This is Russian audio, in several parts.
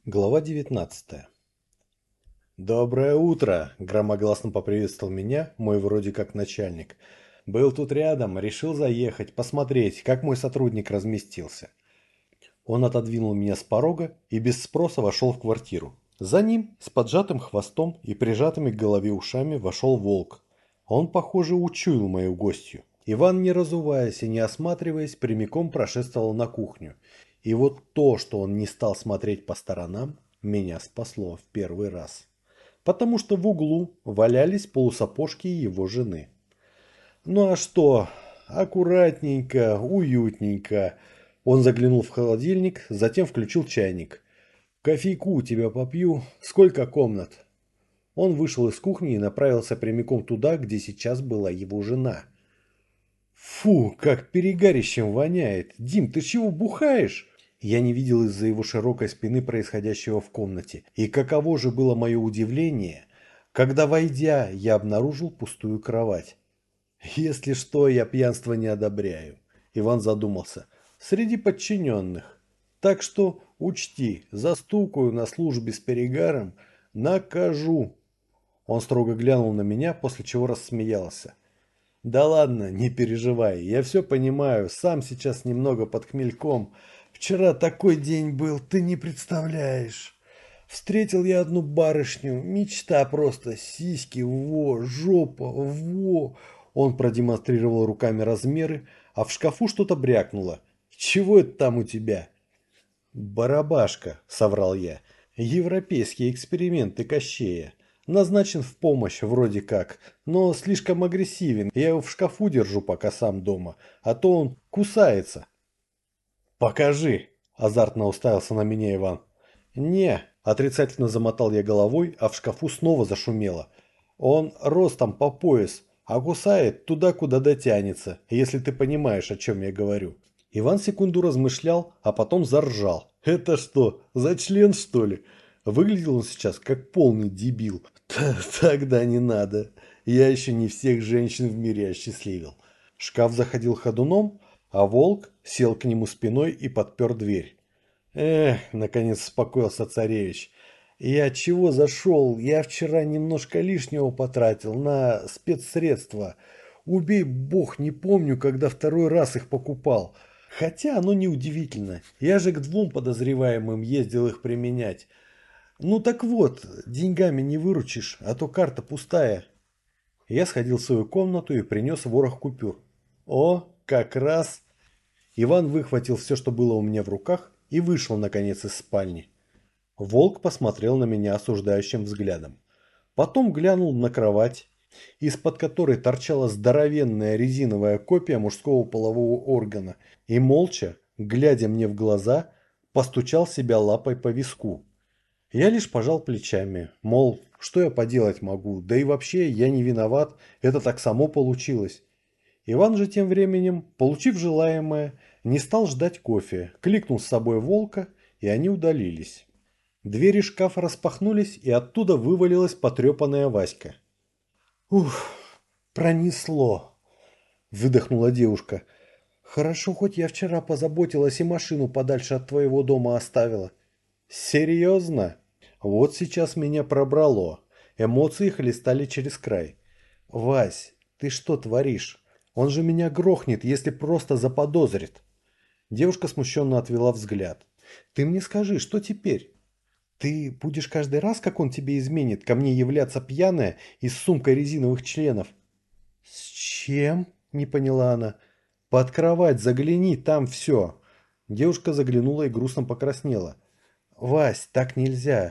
Глава 19. «Доброе утро!» – громогласно поприветствовал меня мой вроде как начальник. «Был тут рядом, решил заехать, посмотреть, как мой сотрудник разместился». Он отодвинул меня с порога и без спроса вошел в квартиру. За ним, с поджатым хвостом и прижатыми к голове ушами, вошел волк. Он, похоже, учуял мою гостью. Иван, не разуваясь и не осматриваясь, прямиком прошествовал на кухню. И вот то, что он не стал смотреть по сторонам, меня спасло в первый раз. Потому что в углу валялись полусапожки его жены. Ну а что? Аккуратненько, уютненько. Он заглянул в холодильник, затем включил чайник. «Кофейку у тебя попью. Сколько комнат?» Он вышел из кухни и направился прямиком туда, где сейчас была его жена. «Фу, как перегарищем воняет! Дим, ты чего бухаешь?» Я не видел из-за его широкой спины происходящего в комнате. И каково же было мое удивление, когда, войдя, я обнаружил пустую кровать. «Если что, я пьянство не одобряю», – Иван задумался. «Среди подчиненных. Так что учти, застукаю на службе с перегаром, накажу». Он строго глянул на меня, после чего рассмеялся. «Да ладно, не переживай, я все понимаю, сам сейчас немного под хмельком. Вчера такой день был, ты не представляешь. Встретил я одну барышню, мечта просто, сиськи, во, жопа, во». Он продемонстрировал руками размеры, а в шкафу что-то брякнуло. «Чего это там у тебя?» «Барабашка», — соврал я. «Европейские эксперименты Кощея. Назначен в помощь вроде как, но слишком агрессивен. Я его в шкафу держу, пока сам дома, а то он кусается». «Покажи», – азартно уставился на меня Иван. «Не», – отрицательно замотал я головой, а в шкафу снова зашумело. «Он ростом по пояс, а кусает туда, куда дотянется, если ты понимаешь, о чем я говорю». Иван секунду размышлял, а потом заржал. «Это что, за член, что ли?» Выглядел он сейчас как полный дебил. «Тогда не надо. Я еще не всех женщин в мире осчастливил». Шкаф заходил ходуном, а волк сел к нему спиной и подпер дверь. «Эх», — наконец успокоился царевич, — «я чего зашел? Я вчера немножко лишнего потратил на спецсредства. Убей бог, не помню, когда второй раз их покупал. Хотя оно неудивительно. Я же к двум подозреваемым ездил их применять. Ну так вот, деньгами не выручишь, а то карта пустая». Я сходил в свою комнату и принес ворох купюр. О, как раз. Иван выхватил все, что было у меня в руках, и вышел, наконец, из спальни. Волк посмотрел на меня осуждающим взглядом. Потом глянул на кровать, из-под которой торчала здоровенная резиновая копия мужского полового органа, и молча, глядя мне в глаза, постучал себя лапой по виску. Я лишь пожал плечами, мол, что я поделать могу, да и вообще я не виноват, это так само получилось. Иван же тем временем, получив желаемое, не стал ждать кофе, кликнул с собой волка, и они удалились. Двери шкафа распахнулись, и оттуда вывалилась потрепанная Васька. «Ух, пронесло!» – выдохнула девушка. «Хорошо, хоть я вчера позаботилась и машину подальше от твоего дома оставила». «Серьезно? Вот сейчас меня пробрало. Эмоции хлестали через край. Вась, ты что творишь? Он же меня грохнет, если просто заподозрит». Девушка смущенно отвела взгляд. «Ты мне скажи, что теперь? Ты будешь каждый раз, как он тебе изменит, ко мне являться пьяная и с сумкой резиновых членов?» «С чем?» – не поняла она. «Под кровать загляни, там все». Девушка заглянула и грустно покраснела. «Вась, так нельзя».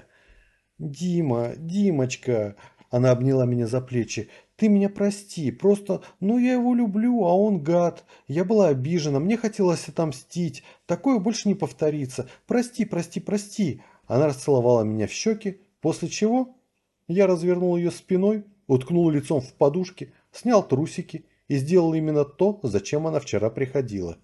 «Дима, Димочка!» Она обняла меня за плечи. «Ты меня прости, просто, ну я его люблю, а он гад. Я была обижена, мне хотелось отомстить. Такое больше не повторится. Прости, прости, прости». Она расцеловала меня в щеки, после чего я развернул ее спиной, уткнул лицом в подушки, снял трусики и сделал именно то, зачем она вчера приходила.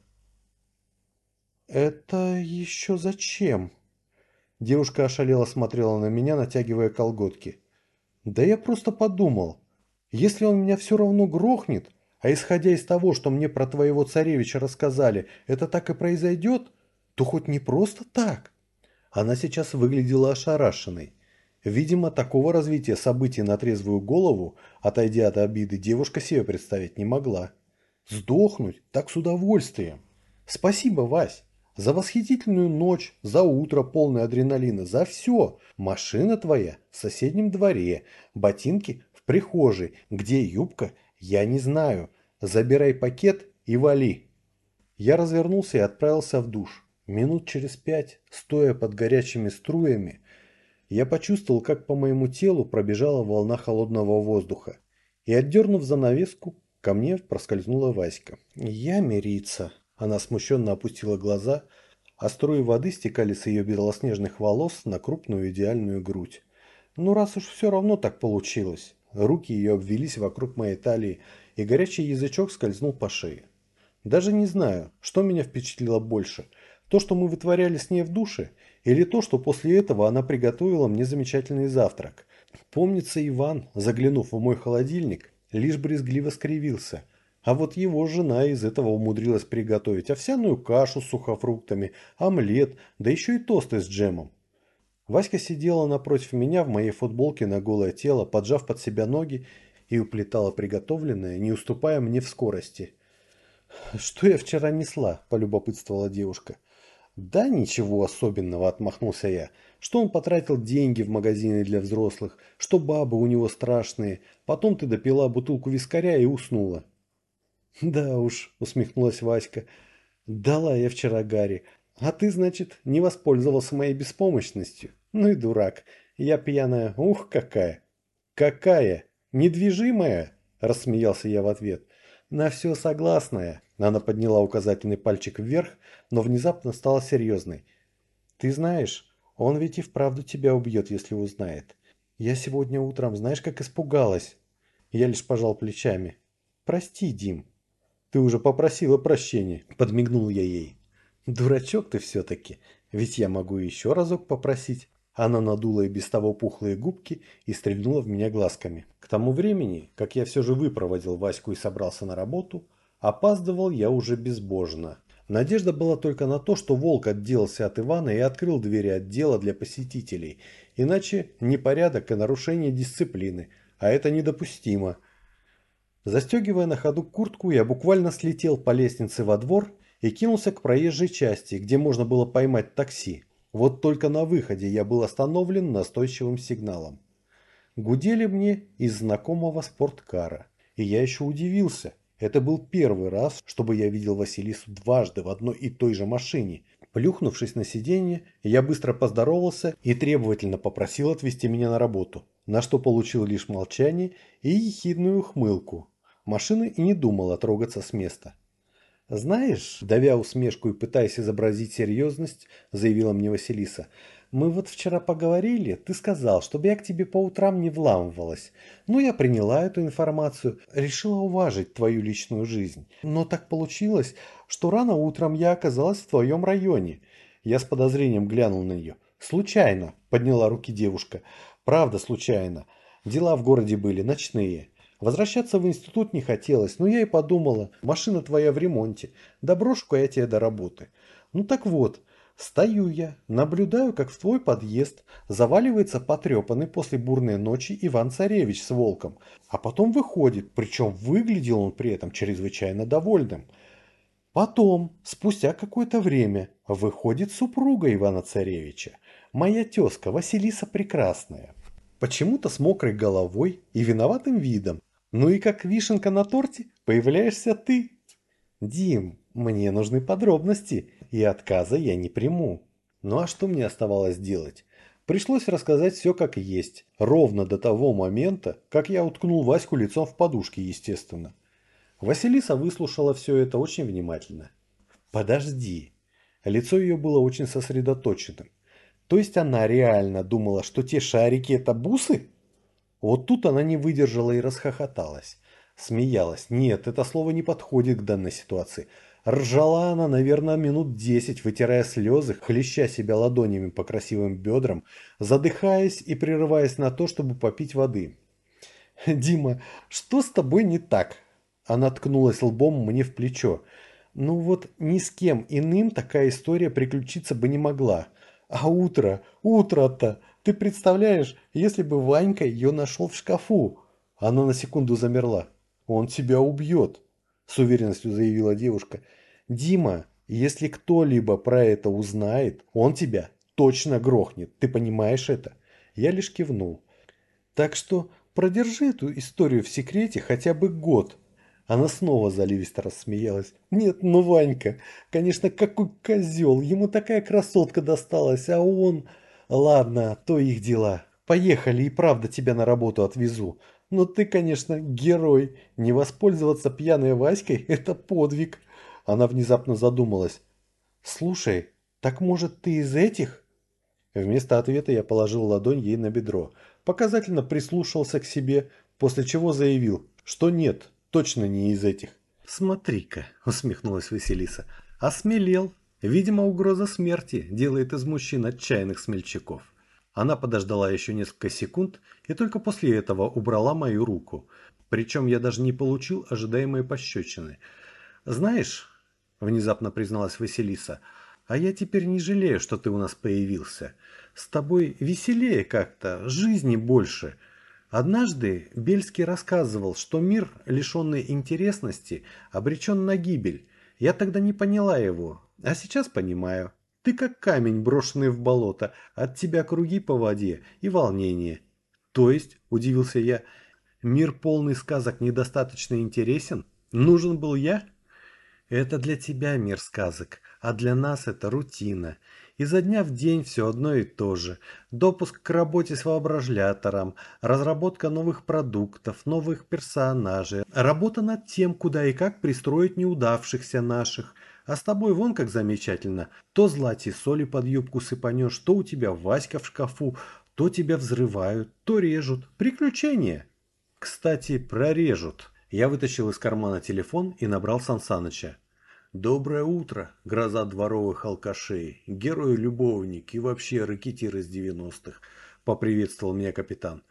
«Это еще зачем?» Девушка ошалело смотрела на меня, натягивая колготки. «Да я просто подумал, если он меня все равно грохнет, а исходя из того, что мне про твоего царевича рассказали, это так и произойдет, то хоть не просто так, Она сейчас выглядела ошарашенной. Видимо, такого развития событий на трезвую голову, отойдя от обиды, девушка себе представить не могла. Сдохнуть так с удовольствием. Спасибо, Вась. За восхитительную ночь, за утро полное адреналина, за все. Машина твоя в соседнем дворе, ботинки в прихожей. Где юбка, я не знаю. Забирай пакет и вали. Я развернулся и отправился в душ. Минут через 5, стоя под горячими струями, я почувствовал, как по моему телу пробежала волна холодного воздуха. И, отдернув занавеску, ко мне проскользнула Васька. «Я мириться». Она смущенно опустила глаза, а струи воды стекали с ее белоснежных волос на крупную идеальную грудь. Ну, раз уж все равно так получилось. Руки ее обвились вокруг моей талии, и горячий язычок скользнул по шее. Даже не знаю, что меня впечатлило больше. То, что мы вытворяли с ней в душе, или то, что после этого она приготовила мне замечательный завтрак. Помнится, Иван, заглянув в мой холодильник, лишь брезгливо скривился. А вот его жена из этого умудрилась приготовить овсяную кашу с сухофруктами, омлет, да еще и тосты с джемом. Васька сидела напротив меня в моей футболке на голое тело, поджав под себя ноги, и уплетала приготовленное, не уступая мне в скорости. «Что я вчера несла?» – полюбопытствовала девушка. «Да ничего особенного», – отмахнулся я. «Что он потратил деньги в магазине для взрослых, что бабы у него страшные. Потом ты допила бутылку вискаря и уснула». «Да уж», – усмехнулась Васька. «Дала я вчера Гарри. А ты, значит, не воспользовался моей беспомощностью? Ну и дурак. Я пьяная. Ух, какая!» «Какая? Недвижимая?» – рассмеялся я в ответ. «На все согласная». Она подняла указательный пальчик вверх, но внезапно стала серьезной. «Ты знаешь, он ведь и вправду тебя убьет, если узнает. Я сегодня утром, знаешь, как испугалась?» Я лишь пожал плечами. «Прости, Дим». «Ты уже попросила прощения», – подмигнул я ей. «Дурачок ты все-таки, ведь я могу еще разок попросить». Она надула и без того пухлые губки и стрельнула в меня глазками. К тому времени, как я все же выпроводил Ваську и собрался на работу, опаздывал я уже безбожно. Надежда была только на то, что Волк отделался от Ивана и открыл двери отдела для посетителей, иначе непорядок и нарушение дисциплины, а это недопустимо. Застегивая на ходу куртку, я буквально слетел по лестнице во двор и кинулся к проезжей части, где можно было поймать такси. Вот только на выходе я был остановлен настойчивым сигналом. Гудели мне из знакомого спорткара. И я еще удивился. Это был первый раз, чтобы я видел Василису дважды в одной и той же машине. Плюхнувшись на сиденье, я быстро поздоровался и требовательно попросил отвезти меня на работу, на что получил лишь молчание и ехидную ухмылку. Машина и не думала трогаться с места. «Знаешь», – давя усмешку и пытаясь изобразить серьезность, заявила мне Василиса, «мы вот вчера поговорили, ты сказал, чтобы я к тебе по утрам не вламывалась. Ну, я приняла эту информацию, решила уважить твою личную жизнь. Но так получилось, что рано утром я оказалась в твоем районе». Я с подозрением глянул на нее. «Случайно», – подняла руки девушка. «Правда, случайно. Дела в городе были ночные». Возвращаться в институт не хотелось, но я и подумала, машина твоя в ремонте, да брошу-ка я тебя до работы. Ну так вот, стою я, наблюдаю, как в твой подъезд заваливается потрепанный после бурной ночи Иван-Царевич с волком, а потом выходит, причем выглядел он при этом чрезвычайно довольным. Потом, спустя какое-то время, выходит супруга Ивана-Царевича, моя тезка Василиса Прекрасная. Почему-то с мокрой головой и виноватым видом. Ну и как вишенка на торте появляешься ты. Дим, мне нужны подробности, и отказа я не приму. Ну а что мне оставалось делать? Пришлось рассказать все как есть, ровно до того момента, как я уткнул Ваську лицом в подушке, естественно. Василиса выслушала все это очень внимательно. Подожди. Лицо ее было очень сосредоточенным. То есть она реально думала, что те шарики это бусы? Вот тут она не выдержала и расхохоталась. Смеялась. Нет, это слово не подходит к данной ситуации. Ржала она, наверное, минут 10, вытирая слезы, хлеща себя ладонями по красивым бедрам, задыхаясь и прерываясь на то, чтобы попить воды. «Дима, что с тобой не так?» Она ткнулась лбом мне в плечо. «Ну вот ни с кем иным такая история приключиться бы не могла. А утро-то, ты представляешь, если бы Ванька ее нашел в шкафу? Она на секунду замерла. Он тебя убьет, с уверенностью заявила девушка. Дима, если кто-либо про это узнает, он тебя точно грохнет. Ты понимаешь это? Я лишь кивнул. Так что продержи эту историю в секрете хотя бы год. Она снова заливисто рассмеялась. Нет, ну Ванька, конечно, какой козел, ему такая красотка досталась, а он... Ладно, то их дела. Поехали, и правда тебя на работу отвезу. Но ты, конечно, герой. Не воспользоваться пьяной Васькой– это подвиг. Она внезапно задумалась. Слушай, так может ты из этих? Вместо ответа я положил ладонь ей на бедро, показательно прислушался к себе, после чего заявил, что нет, точно не из этих. «Смотри-ка», — усмехнулась Василиса, — «осмелел. Видимо, угроза смерти делает из мужчин отчаянных смельчаков». Она подождала еще несколько секунд и только после этого убрала мою руку. Причем я даже не получил ожидаемой пощечины. «Знаешь», — внезапно призналась Василиса, — «а я теперь не жалею, что ты у нас появился. С тобой веселее как-то, жизни больше». Однажды Бельский рассказывал, что мир, лишенный интересности, обречен на гибель. Я тогда не поняла его, а сейчас понимаю. Ты как камень, брошенный в болото, от тебя круги по воде и волнение. То есть, удивился я, мир полный сказок недостаточно интересен? Нужен был я? Это для тебя мир сказок, а для нас это рутина. Изо дня в день все одно и то же. Допуск к работе с воображлятором, разработка новых продуктов, новых персонажей, работа над тем, куда и как пристроить неудавшихся наших. А с тобой вон как замечательно. То злати соли под юбку сыпанешь, то у тебя Васька в шкафу, то тебя взрывают, то режут. Приключения. Кстати, прорежут. Я вытащил из кармана телефон и набрал Сансаныча. «Доброе утро, гроза дворовых алкашей, герой-любовник и вообще рэкетир из 90-х», — поприветствовал меня капитан.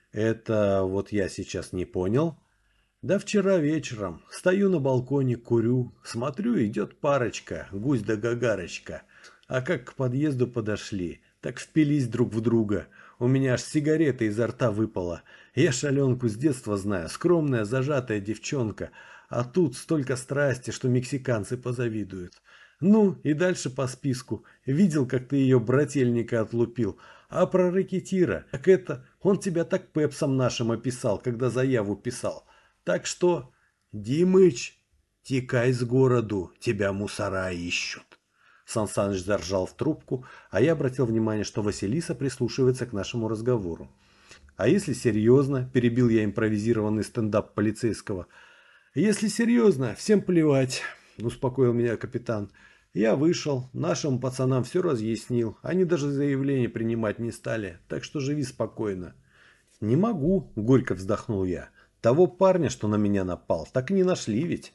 «Это вот я сейчас не понял?» «Да вчера вечером. Стою на балконе, курю. Смотрю, идет парочка, гусь да гагарочка. А как к подъезду подошли, так впились друг в друга. У меня аж сигарета изо рта выпала. Я шаленку с детства знаю, скромная, зажатая девчонка. А тут столько страсти, что мексиканцы позавидуют. Ну, и дальше по списку. Видел, как ты ее брательника отлупил. А про рэкетира, так это, он тебя так пепсом нашим описал, когда заяву писал. Так что, Димыч, текай с городу, тебя мусора ищут. Сан Саныч заржал в трубку, а я обратил внимание, что Василиса прислушивается к нашему разговору. А если серьезно, перебил я импровизированный стендап полицейского. Если серьезно, всем плевать, успокоил меня капитан. Я вышел, нашим пацанам все разъяснил, они даже заявление принимать не стали, так что живи спокойно. Не могу, горько вздохнул я. Того парня, что на меня напал, так и не нашли ведь.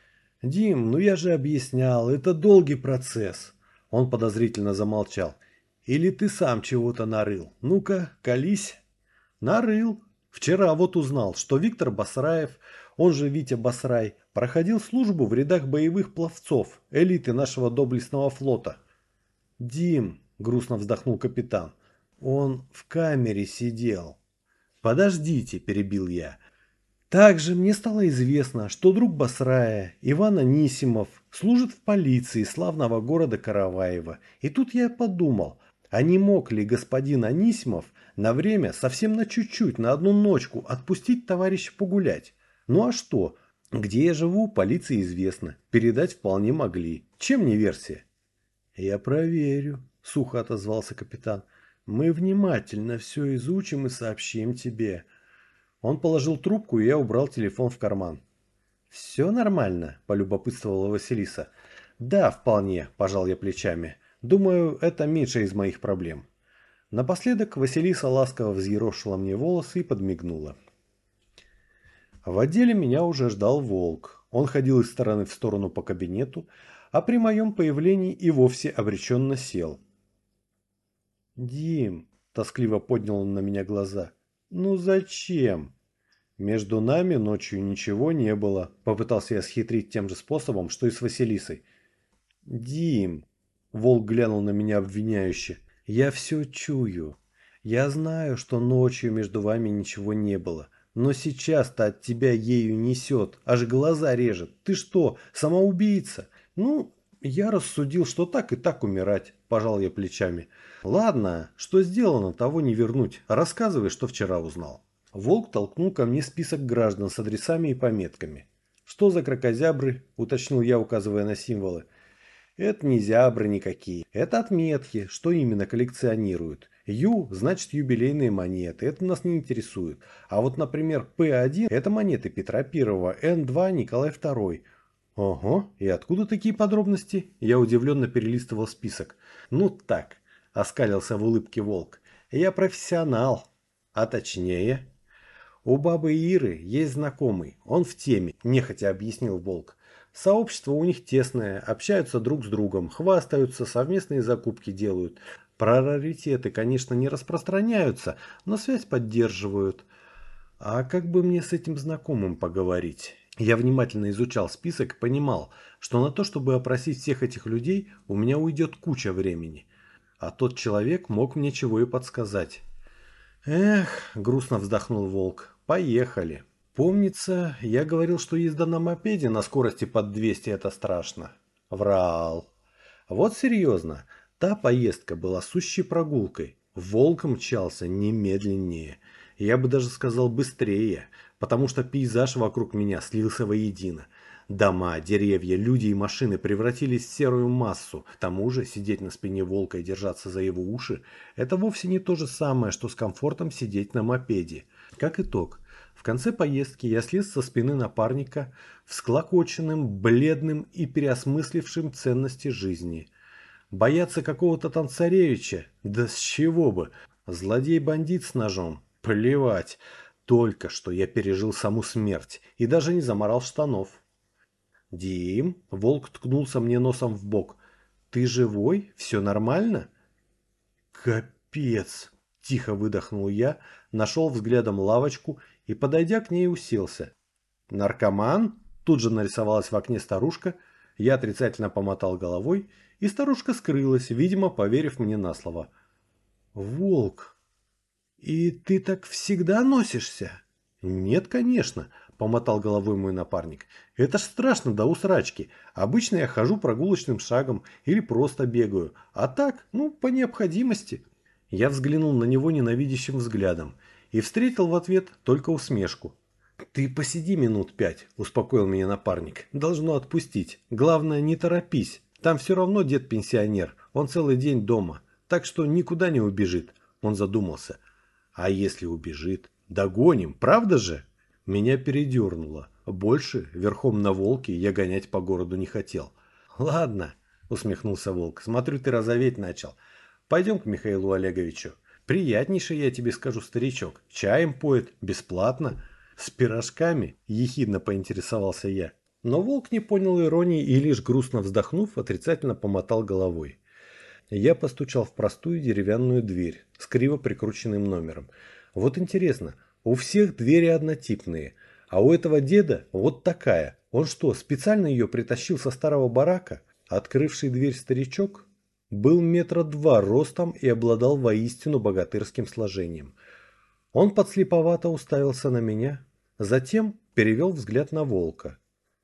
Дим, ну я же объяснял, это долгий процесс. Он подозрительно замолчал. Или ты сам чего-то нарыл? Ну-ка, колись. Нарыл. Вчера вот узнал, что Виктор Басраев, он же Витя Басрай, проходил службу в рядах боевых пловцов, элиты нашего доблестного флота. Дим, грустно вздохнул капитан, он в камере сидел. Подождите, перебил я. Также мне стало известно, что друг Басрая, Иван Анисимов, служит в полиции славного города Караваева. И тут я подумал, а не мог ли господин Анисимов на время, совсем на чуть-чуть, на одну ночку, отпустить товарища погулять? Ну а что? Где я живу, полиции известно. Передать вполне могли. Чем не версия? Я проверю, сухо отозвался капитан. Мы внимательно все изучим и сообщим тебе. Он положил трубку, и я убрал телефон в карман. «Все нормально?» – полюбопытствовала Василиса. «Да, вполне», – пожал я плечами. «Думаю, это меньше из моих проблем». Напоследок Василиса ласково взъерошила мне волосы и подмигнула. В отделе меня уже ждал Волк. Он ходил из стороны в сторону по кабинету, а при моем появлении и вовсе обреченно сел. «Дим», – тоскливо поднял он на меня глаза, – «ну зачем?» Между нами ночью ничего не было. Попытался я схитрить тем же способом, что и с Василисой. Дим, Волк глянул на меня обвиняюще. Я все чую. Я знаю, что ночью между вами ничего не было. Но сейчас-то от тебя ею несет, аж глаза режет. Ты что, самоубийца? Ну, я рассудил, что так и так умирать, пожал я плечами. Ладно, что сделано, того не вернуть. Рассказывай, что вчера узнал. Волк толкнул ко мне список граждан с адресами и пометками. «Что за кракозябры?» – уточнил я, указывая на символы. Это не зябры никакие. Это отметки, что именно коллекционируют. Ю значит юбилейные монеты. Это нас не интересует. А вот, например, П1 это монеты Петра I, Н2 Николай II. Ого, и откуда такие подробности? Я удивленно перелистывал список. Ну так, оскалился в улыбке волк. Я профессионал. А точнее... У бабы Иры есть знакомый, он в теме, нехотя объяснил волк. Сообщество у них тесное, общаются друг с другом, хвастаются, совместные закупки делают. Про раритеты, конечно, не распространяются, но связь поддерживают. А как бы мне с этим знакомым поговорить? Я внимательно изучал список и понимал, что на то, чтобы опросить всех этих людей, у меня уйдет куча времени. А тот человек мог мне чего и подсказать. Эх, грустно вздохнул волк. Поехали. Помнится, я говорил, что езда на мопеде на скорости под 200 это страшно. Врал. Вот серьезно, та поездка была сущей прогулкой. Волк мчался немедленнее. Я бы даже сказал быстрее, потому что пейзаж вокруг меня слился воедино. Дома, деревья, люди и машины превратились в серую массу. К тому же сидеть на спине волка и держаться за его уши – это вовсе не то же самое, что с комфортом сидеть на мопеде. Как итог, в конце поездки я слез со спины напарника, всклокоченным, бледным и переосмыслившим ценности жизни. Бояться какого-то танцаревича? Да с чего бы? Злодей-бандит с ножом? Плевать. Только что я пережил саму смерть и даже не заморал штанов. «Дим?» – волк ткнулся мне носом в бок. «Ты живой? Все нормально?» «Капец!» – тихо выдохнул я, нашел взглядом лавочку и, подойдя к ней, уселся. «Наркоман?» – тут же нарисовалась в окне старушка. Я отрицательно помотал головой, и старушка скрылась, видимо, поверив мне на слово. «Волк, и ты так всегда носишься?» «Нет, конечно», – помотал головой мой напарник. «Это ж страшно до усрачки. Обычно я хожу прогулочным шагом или просто бегаю. А так, ну, по необходимости». Я взглянул на него ненавидящим взглядом и встретил в ответ только усмешку. «Ты посиди минут 5», – успокоил меня напарник. «Должно отпустить. Главное, не торопись. Там все равно дед пенсионер. Он целый день дома. Так что никуда не убежит». Он задумался. «А если убежит? Догоним, правда же?» Меня передернуло. Больше верхом на волке я гонять по городу не хотел. «Ладно», – усмехнулся волк. «Смотрю, ты розоветь начал. Пойдем к Михаилу Олеговичу. Приятнейший, я тебе скажу, старичок. Чаем поет, бесплатно. С пирожками?» – ехидно поинтересовался я. Но волк не понял иронии и лишь грустно вздохнув, отрицательно помотал головой. Я постучал в простую деревянную дверь с криво прикрученным номером. Вот интересно, у всех двери однотипные, а у этого деда вот такая. Он что, специально ее притащил со старого барака? Открывший дверь старичок был 2 метра ростом и обладал воистину богатырским сложением. Он подслеповато уставился на меня, затем перевел взгляд на волка.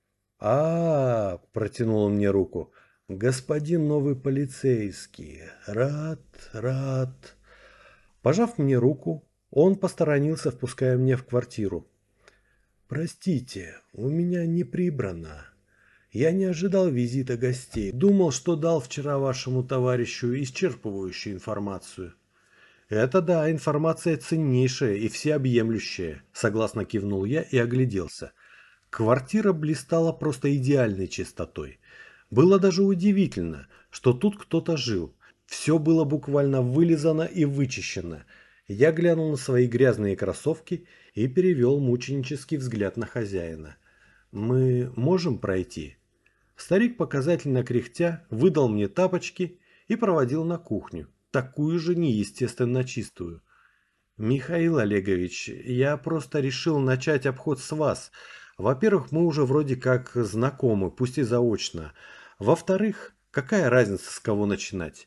Протянул он мне руку. «Господин новый полицейский, рад». Пожав мне руку, он посторонился, впуская меня в квартиру. «Простите, у меня не прибрано. Я не ожидал визита гостей. Думал, что дал вчера вашему товарищу исчерпывающую информацию». «Это да, информация ценнейшая и всеобъемлющая», – согласно кивнул я и огляделся. Квартира блистала просто идеальной чистотой. Было даже удивительно, что тут кто-то жил. Все было буквально вылизано и вычищено. Я глянул на свои грязные кроссовки и перевел мученический взгляд на хозяина. «Мы можем пройти?» Старик, показательно кряхтя, выдал мне тапочки и проводил на кухню, такую же неестественно чистую. «Михаил Олегович, я просто решил начать обход с вас. Во-первых, мы уже вроде как знакомы, пусть и заочно. Во-вторых, какая разница, с кого начинать?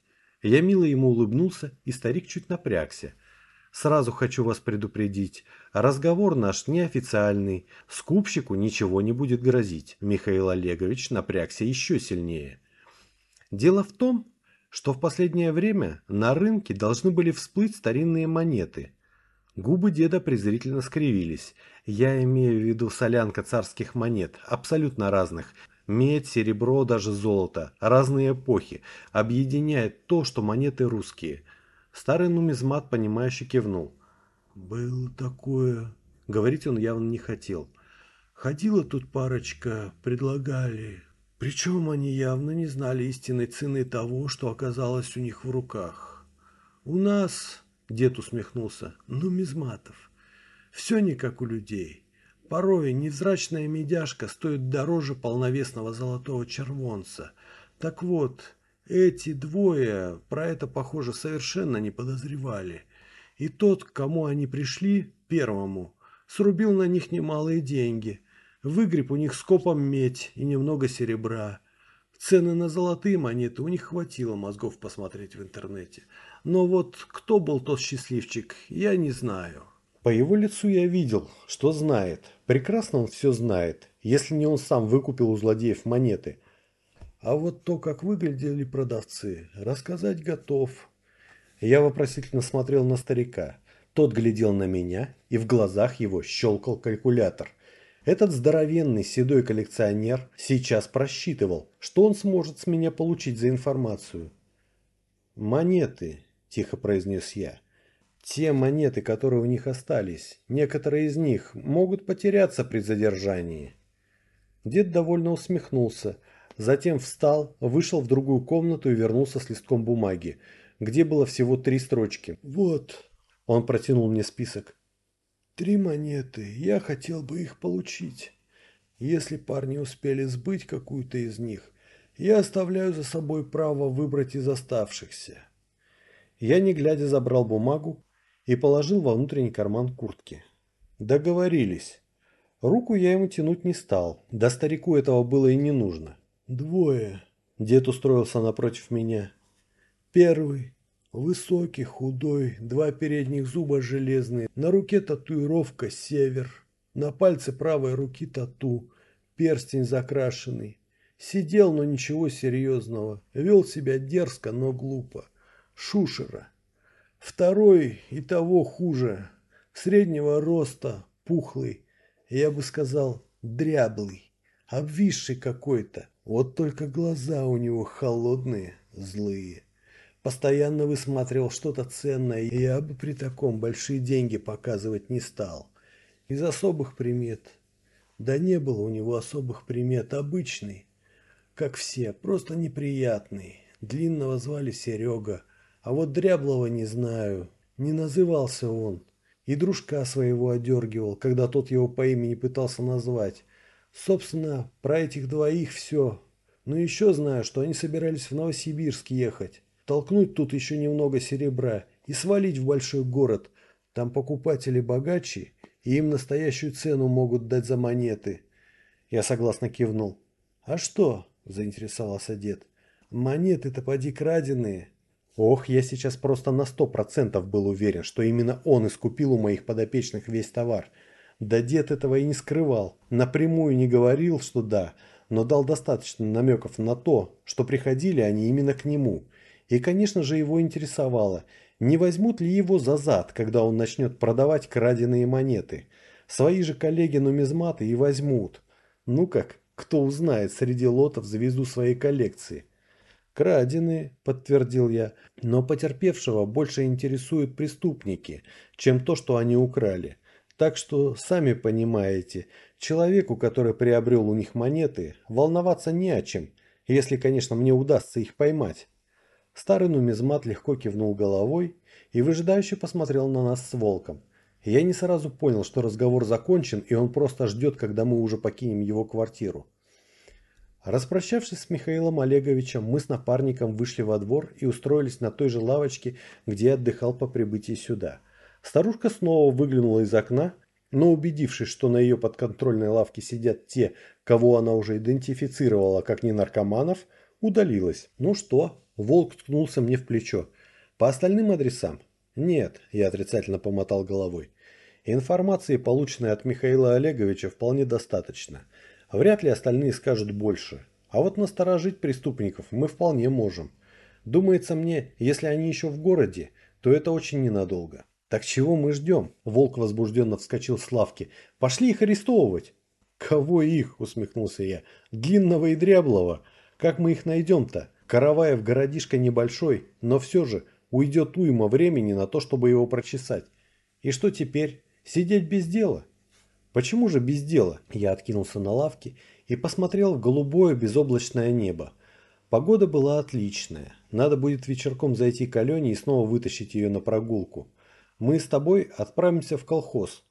Я мило ему улыбнулся, и старик чуть напрягся. Сразу хочу вас предупредить, разговор наш неофициальный, скупщику ничего не будет грозить. Михаил Олегович напрягся еще сильнее. Дело в том, что в последнее время на рынке должны были всплыть старинные монеты. Губы деда презрительно скривились. Я имею в виду солянка царских монет, абсолютно разных. Медь, серебро, даже золото, разные эпохи. Объединяет то, что монеты русские. Старый нумизмат, понимающе кивнул. «Было такое...» Говорить он явно не хотел. «Ходила тут парочка, предлагали. Причем они явно не знали истинной цены того, что оказалось у них в руках. У нас...» Дед усмехнулся. «Нумизматов. Все не как у людей. Порой невзрачная медяшка стоит дороже полновесного золотого червонца. Так вот, эти двое про это, похоже, совершенно не подозревали. И тот, к кому они пришли, первому, срубил на них немалые деньги. Выгреб у них скопом медь и немного серебра. Цены на золотые монеты у них хватило мозгов посмотреть в интернете. Но вот кто был тот счастливчик, я не знаю». По его лицу я видел, что знает. Прекрасно он все знает, если не он сам выкупил у злодеев монеты. А вот то, как выглядели продавцы, рассказать готов. Я вопросительно смотрел на старика. Тот глядел на меня, и в глазах его щелкал калькулятор. Этот здоровенный седой коллекционер сейчас просчитывал, что он сможет с меня получить за информацию. «Монеты», – тихо произнес я. «Те монеты, которые у них остались, некоторые из них могут потеряться при задержании». Дед довольно усмехнулся, затем встал, вышел в другую комнату и вернулся с листком бумаги, где было всего 3 строчки. «Вот», – он протянул мне список. 3 монеты, я хотел бы их получить. Если парни успели сбыть какую-то из них, я оставляю за собой право выбрать из оставшихся». Я, не глядя, забрал бумагу и положил во внутренний карман куртки. Договорились. Руку я ему тянуть не стал, да старику этого было и не нужно. 2. Дед устроился напротив меня. Первый. Высокий, худой, 2 передних зуба железные, на руке татуировка «Север», на пальце правой руки тату, перстень закрашенный. Сидел, но ничего серьезного, вел себя дерзко, но глупо. Шушера. Второй и того хуже, среднего роста, пухлый, я бы сказал, дряблый, обвисший какой-то, вот только глаза у него холодные, злые. Постоянно высматривал что-то ценное, и я бы при таком большие деньги показывать не стал. Из особых примет. Да не было у него особых примет, обычный. Как все, просто неприятный. Длинного звали Серега, а вот дряблого не знаю. Не назывался он. И дружка своего одергивал, когда тот его по имени пытался назвать. Собственно, про этих двоих все. Но еще знаю, что они собирались в Новосибирск ехать. Толкнуть тут еще немного серебра и свалить в большой город. Там покупатели богаче, и им настоящую цену могут дать за монеты. Я согласно кивнул. «А что?» – заинтересовался дед. «Монеты-то поди краденые». Ох, я сейчас просто на 100% был уверен, что именно он искупил у моих подопечных весь товар. Да дед этого и не скрывал. Напрямую не говорил, что да, но дал достаточно намеков на то, что приходили они именно к нему. И, конечно же, его интересовало, не возьмут ли его за зад, когда он начнет продавать краденые монеты. Свои же коллеги-нумизматы и возьмут. Ну как, кто узнает среди лотов звезду своей коллекции? «Краденые», – подтвердил я, – «но потерпевшего больше интересуют преступники, чем то, что они украли. Так что, сами понимаете, человеку, который приобрел у них монеты, волноваться не о чем, если, конечно, мне удастся их поймать». Старый нумизмат легко кивнул головой и выжидающе посмотрел на нас с волком. Я не сразу понял, что разговор закончен, и он просто ждет, когда мы уже покинем его квартиру. Распрощавшись с Михаилом Олеговичем, мы с напарником вышли во двор и устроились на той же лавочке, где я отдыхал по прибытии сюда. Старушка снова выглянула из окна, но, убедившись, что на ее подконтрольной лавке сидят те, кого она уже идентифицировала как ненаркоманов, удалилась. «Ну что?» Волк ткнулся мне в плечо. По остальным адресам? Нет, я отрицательно помотал головой. Информации, полученной от Михаила Олеговича, вполне достаточно. Вряд ли остальные скажут больше. А вот насторожить преступников мы вполне можем. Думается мне, если они еще в городе, то это очень ненадолго. Так чего мы ждем? Волк возбужденно вскочил с лавки. Пошли их арестовывать. Кого их? Усмехнулся я. Длинного и дряблого. Как мы их найдем-то? Караваев городишко небольшой, но все же уйдет уйма времени на то, чтобы его прочесать. И что теперь? Сидеть без дела? Почему же без дела? Я откинулся на лавке и посмотрел в голубое безоблачное небо. Погода была отличная. Надо будет вечерком зайти к Алене и снова вытащить ее на прогулку. Мы с тобой отправимся в колхоз.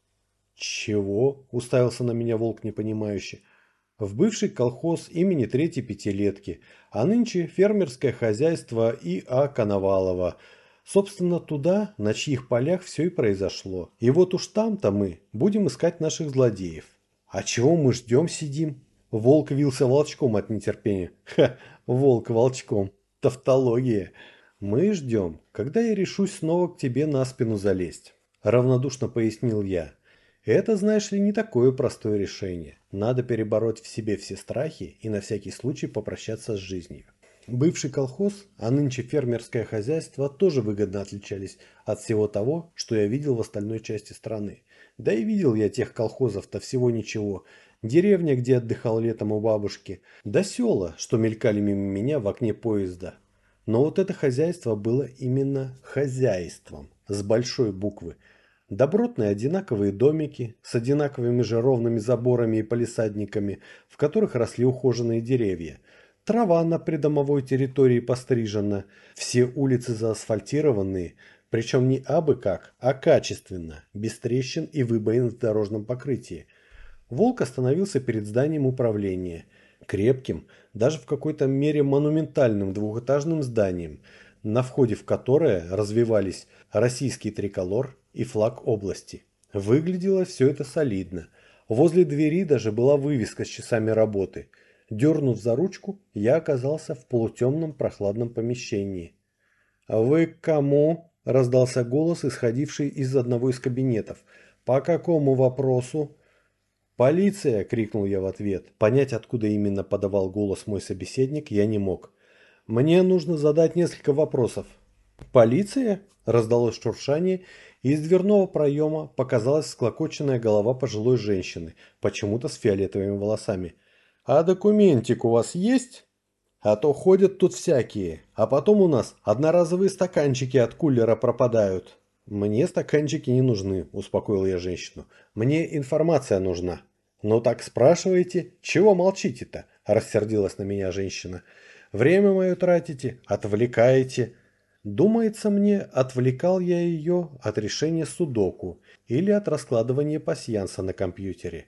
Чего? Уставился на меня волк непонимающе. В бывший колхоз имени Третьей Пятилетки, а нынче фермерское хозяйство И.А. Коновалова. Собственно, туда, на чьих полях все и произошло. И вот уж там-то мы будем искать наших злодеев. А чего мы ждем сидим? Волк вился волчком от нетерпения. Ха, волк волчком. Тавтология. Мы ждем, когда я решусь снова к тебе на спину залезть. Равнодушно пояснил я. Это, знаешь ли, не такое простое решение. Надо перебороть в себе все страхи и на всякий случай попрощаться с жизнью. Бывший колхоз, а нынче фермерское хозяйство тоже выгодно отличались от всего того, что я видел в остальной части страны. Да и видел я тех колхозов-то всего ничего. Деревня, где отдыхал летом у бабушки, да села, что мелькали мимо меня в окне поезда. Но вот это хозяйство было именно хозяйством, с большой буквы. Добротные одинаковые домики с одинаковыми же ровными заборами и палисадниками, в которых росли ухоженные деревья. Трава на придомовой территории пострижена, все улицы заасфальтированные, причем не абы как, а качественно, без трещин и выбоин в дорожном покрытии. Волк остановился перед зданием управления, крепким, даже в какой-то мере монументальным двухэтажным зданием, на входе в которое развивались российский триколор и флаг области. Выглядело все это солидно. Возле двери даже была вывеска с часами работы. Дернув за ручку, я оказался в полутемном прохладном помещении. «А вы к кому?» – раздался голос, исходивший из одного из кабинетов. «По какому вопросу?» «Полиция!» – крикнул я в ответ. Понять, откуда именно подавал голос мой собеседник, я не мог. «Мне нужно задать несколько вопросов». «Полиция?» – раздалось шуршание, и из дверного проема показалась склокоченная голова пожилой женщины, почему-то с фиолетовыми волосами. «А документик у вас есть? А то ходят тут всякие, а потом у нас одноразовые стаканчики от кулера пропадают». «Мне стаканчики не нужны», – успокоил я женщину. «Мне информация нужна». «Ну так спрашивайте, чего молчите-то?» – рассердилась на меня женщина. «Время мое тратите, отвлекаете». Думается мне, отвлекал я ее от решения судоку или от раскладывания пасьянса на компьютере.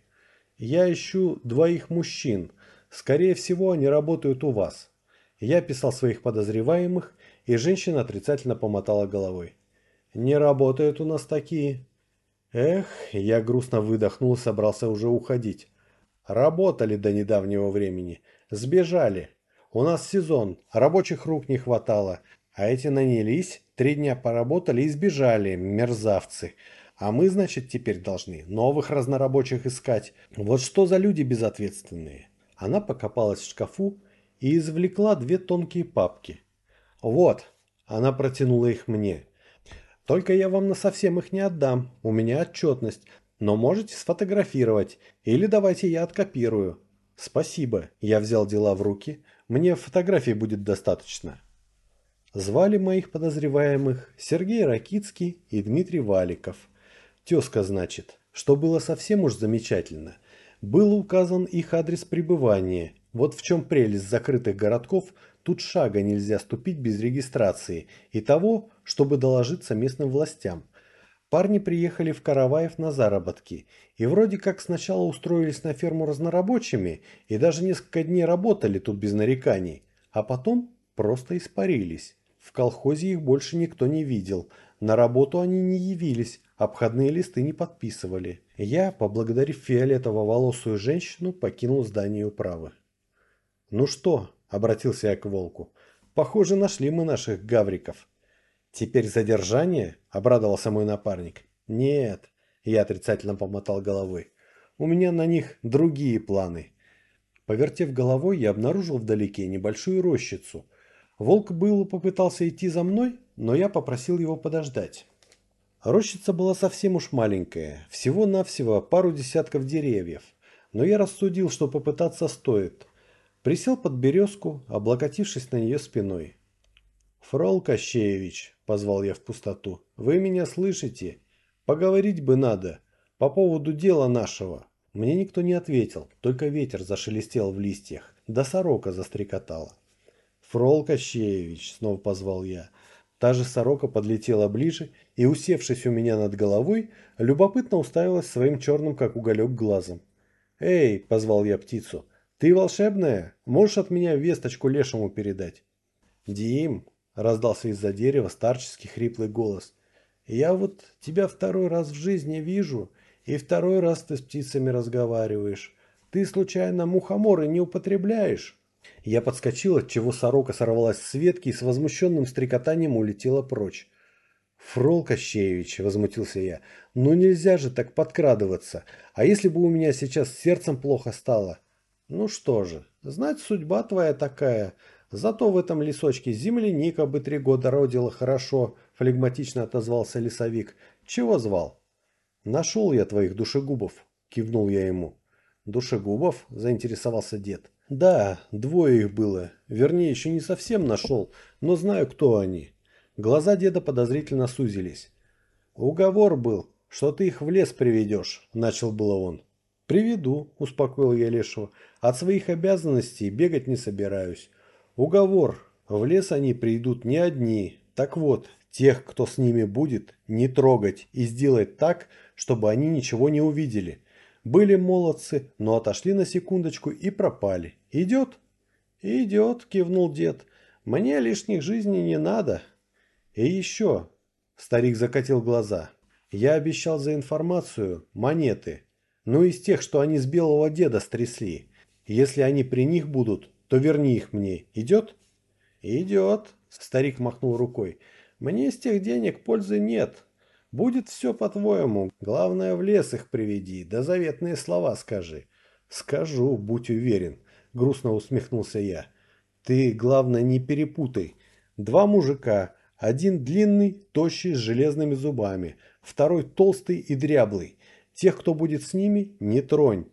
Я ищу двоих мужчин. Скорее всего, они работают у вас. Я писал своих подозреваемых, и женщина отрицательно помотала головой. Не работают у нас такие. Эх, я грустно выдохнул и собрался уже уходить. Работали до недавнего времени. Сбежали. У нас сезон, рабочих рук не хватало. А эти нанялись, 3 дня поработали и сбежали, мерзавцы. А мы, значит, теперь должны новых разнорабочих искать. Вот что за люди безответственные. Она покопалась в шкафу и извлекла 2 тонкие папки. Вот, она протянула их мне. Только я вам насовсем их не отдам, у меня отчетность, но можете сфотографировать, или давайте я откопирую. Спасибо, я взял дела в руки, мне фотографий будет достаточно. Звали моих подозреваемых Сергей Ракицкий и Дмитрий Валиков. Тезка, значит, что было совсем уж замечательно. Был указан их адрес пребывания. Вот в чем прелесть закрытых городков, тут шага нельзя ступить без регистрации и того, чтобы доложиться местным властям. Парни приехали в Караваев на заработки и вроде как сначала устроились на ферму разнорабочими и даже несколько дней работали тут без нареканий, а потом просто испарились. В колхозе их больше никто не видел, на работу они не явились, обходные листы не подписывали. Я, поблагодарив фиолетово-волосую женщину, покинул здание управы. «Ну что?» – обратился я к волку. Похоже, нашли мы наших гавриков. Теперь задержание? Обрадовался мой напарник. Нет, я отрицательно помотал головой. У меня на них другие планы. Повертев головой, я обнаружил вдалеке небольшую рощицу. Волк было попытался идти за мной, но я попросил его подождать. Рощица была совсем уж маленькая, всего-навсего пару десятков деревьев, но я рассудил, что попытаться стоит. Присел под березку, облокотившись на нее спиной. «Фрол Кощеевич», — позвал я в пустоту, — «вы меня слышите? Поговорить бы надо, по поводу дела нашего». Мне никто не ответил, только ветер зашелестел в листьях, да сорока застрекотала. «Фрол Кощеевич», — снова позвал я. Та же сорока подлетела ближе и, усевшись у меня над головой, любопытно уставилась своим черным, как уголек, глазом. «Эй!» – позвал я птицу. «Ты волшебная? Можешь от меня весточку лешему передать?» «Дим!» – раздался из-за дерева старческий хриплый голос. «Я вот тебя второй раз в жизни вижу, и второй раз ты с птицами разговариваешь. Ты, случайно, мухоморы не употребляешь?» Я подскочил, отчего сорока сорвалась с ветки и с возмущенным стрекотанием улетела прочь. «Фрол Кощеевич», — возмутился я, — «ну нельзя же так подкрадываться. А если бы у меня сейчас с сердцем плохо стало?» «Ну что же, знать, судьба твоя такая. Зато в этом лесочке земляника бы 3 года родила хорошо», — флегматично отозвался лесовик. «Чего звал?» «Нашел я твоих душегубов», — кивнул я ему. «Душегубов?» — заинтересовался дед. «Да, 2 их было. Вернее, еще не совсем нашел, но знаю, кто они». Глаза деда подозрительно сузились. «Уговор был, что ты их в лес приведешь», — начал было он. «Приведу», — успокоил я Лешего. «От своих обязанностей бегать не собираюсь. Уговор. В лес они придут не одни. Так вот, тех, кто с ними будет, не трогать и сделать так, чтобы они ничего не увидели. Были молодцы, но отошли на секундочку и пропали. Идет?» «Идет», — кивнул дед. «Мне лишних жизней не надо». «И еще», — старик закатил глаза, — «я обещал за информацию монеты. Ну, из тех, что они с белого деда стрясли. Если они при них будут, то верни их мне. Идет?» «Идет», — старик махнул рукой. «Мне с тех денег пользы нет. Будет все по-твоему. Главное, в лес их приведи, да заветные слова скажи». «Скажу, будь уверен», — грустно усмехнулся я. «Ты, главное, не перепутай. 2 мужика. Один длинный, тощий, с железными зубами. Второй толстый и дряблый. Тех, кто будет с ними, не тронь».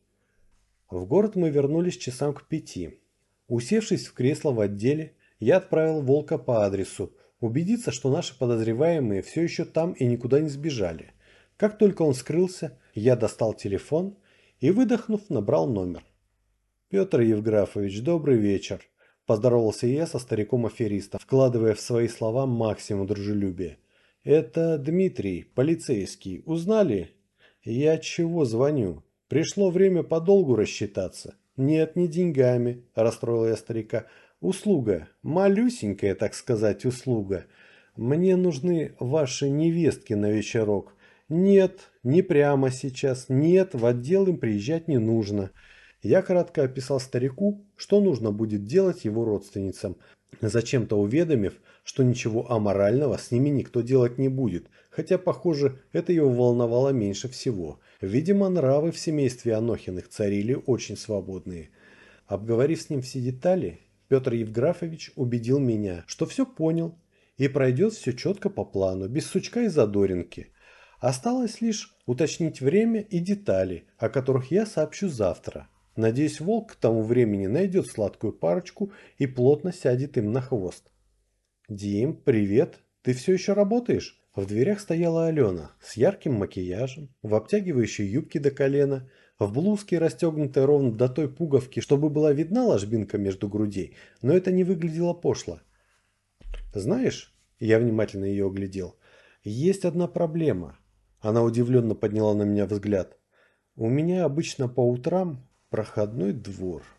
В город мы вернулись часам к 5. Усевшись в кресло в отделе, я отправил Волка по адресу, убедиться, что наши подозреваемые все еще там и никуда не сбежали. Как только он скрылся, я достал телефон и, выдохнув, набрал номер. «Петр Евграфович, добрый вечер», – поздоровался я со стариком-аферистом, вкладывая в свои слова максимум дружелюбия. «Это Дмитрий, полицейский. Узнали?» «Я чего звоню? Пришло время подолгу рассчитаться». «Нет, не деньгами», – расстроил я старика. «Услуга. Малюсенькая, так сказать, услуга. Мне нужны ваши невестки на вечерок». «Нет, не прямо сейчас. Нет, в отдел им приезжать не нужно». Я кратко описал старику, что нужно будет делать его родственницам, зачем-то уведомив, что ничего аморального с ними никто делать не будет, хотя, похоже, это его волновало меньше всего. Видимо, нравы в семействе Анохиных царили очень свободные. Обговорив с ним все детали, Петр Евграфович убедил меня, что все понял и пройдет все четко по плану, без сучка и задоринки. Осталось лишь уточнить время и детали, о которых я сообщу завтра. Надеюсь, Волк к тому времени найдет сладкую парочку и плотно сядет им на хвост. «Дим, привет! Ты все еще работаешь?» В дверях стояла Алена с ярким макияжем, в обтягивающей юбке до колена, в блузке, расстегнутой ровно до той пуговки, чтобы была видна ложбинка между грудей, но это не выглядело пошло. «Знаешь», — я внимательно ее оглядел, — «есть одна проблема». Она удивленно подняла на меня взгляд. «У меня обычно по утрам проходной двор».